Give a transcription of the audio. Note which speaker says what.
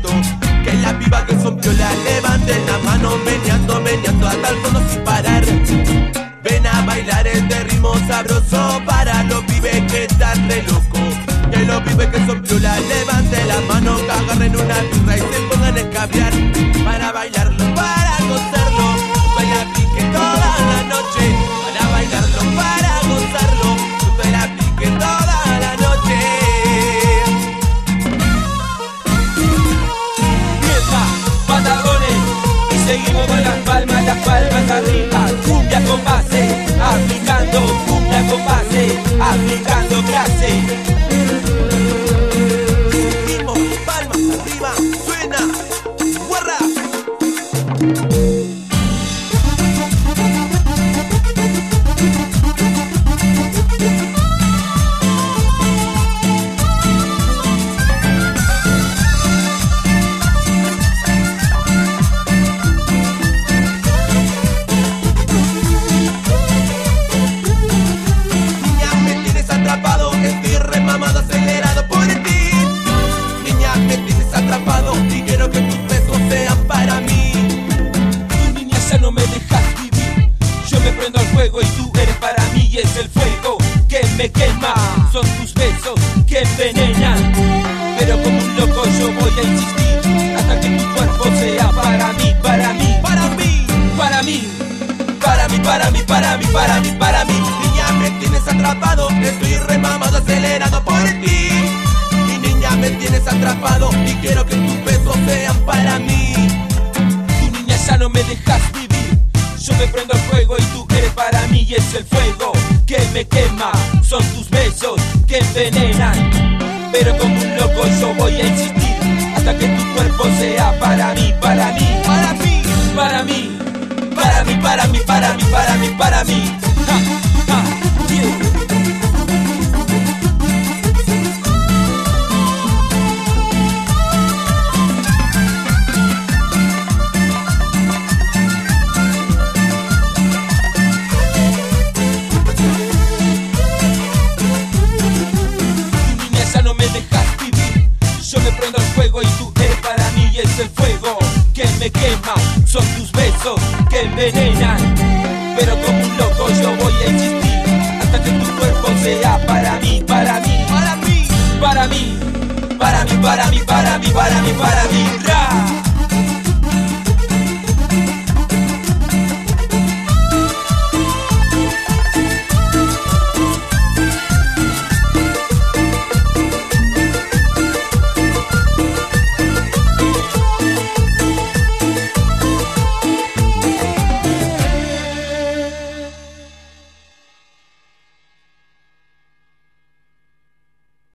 Speaker 1: meneando. Que la piba que son piola levanten la mano, meneando, meneando hasta el fondo sin parar. Ven a bailar este ritmo sabroso para los pibes que están re locos. Que los pibes que son piola levanten la mano, que agarren una birra y se pongan a escabiar. Para bailarlo, para gozarlo, baila pique toda la noche. Para bailarlo, para gozarlo, baila pique toda la noche.
Speaker 2: Fiesta, patagones, y seguimos con las palmas arriba. Cumbia con base, aplicando, cumbia con base, aplicando clase.
Speaker 1: Seguimos, palmas arriba, suena, guarra. Estoy remamado, acelerado por ti. Niña, me tienes atrapado y quiero que tus besos sean para mí.
Speaker 2: Tu niña ya no me dejas vivir. Yo me prendo al fuego y tú eres para mí. Y es el fuego que me quema. Son tus besos que envenenan. Pero como un loco yo voy a insistir hasta que tu cuerpo sea para mí, para mí,
Speaker 1: Para mí,
Speaker 2: para mí, para mí, para mí, para mí, para mí, para mí.
Speaker 1: niña, me tienes atrapado. Estoy remamado, acelerado por ti. Mi niña, me tienes atrapado y quiero que tus besos sean para mí.
Speaker 2: Tu niña ya no me dejas vivir. Yo me prendo al fuego y tú eres para mí. Y es el fuego que me quema. Son tus besos que envenenan. Pero como un loco yo voy a insistir hasta que tu cuerpo sea para mí, para mí,
Speaker 1: Para mí,
Speaker 2: para mí, para mí, para mí, para mí, para mí, para mí. Ja, ja, yeah. Yo me prendo al fuego y tú eres para mí. Y es el fuego que me quema. Son tus besos que envenenan. Pero como un loco yo voy a insistir hasta que tu cuerpo sea para mí, para mí,
Speaker 1: para mí.
Speaker 2: para mí, para mí, para mí, para mí, para mí, para mí. Ra.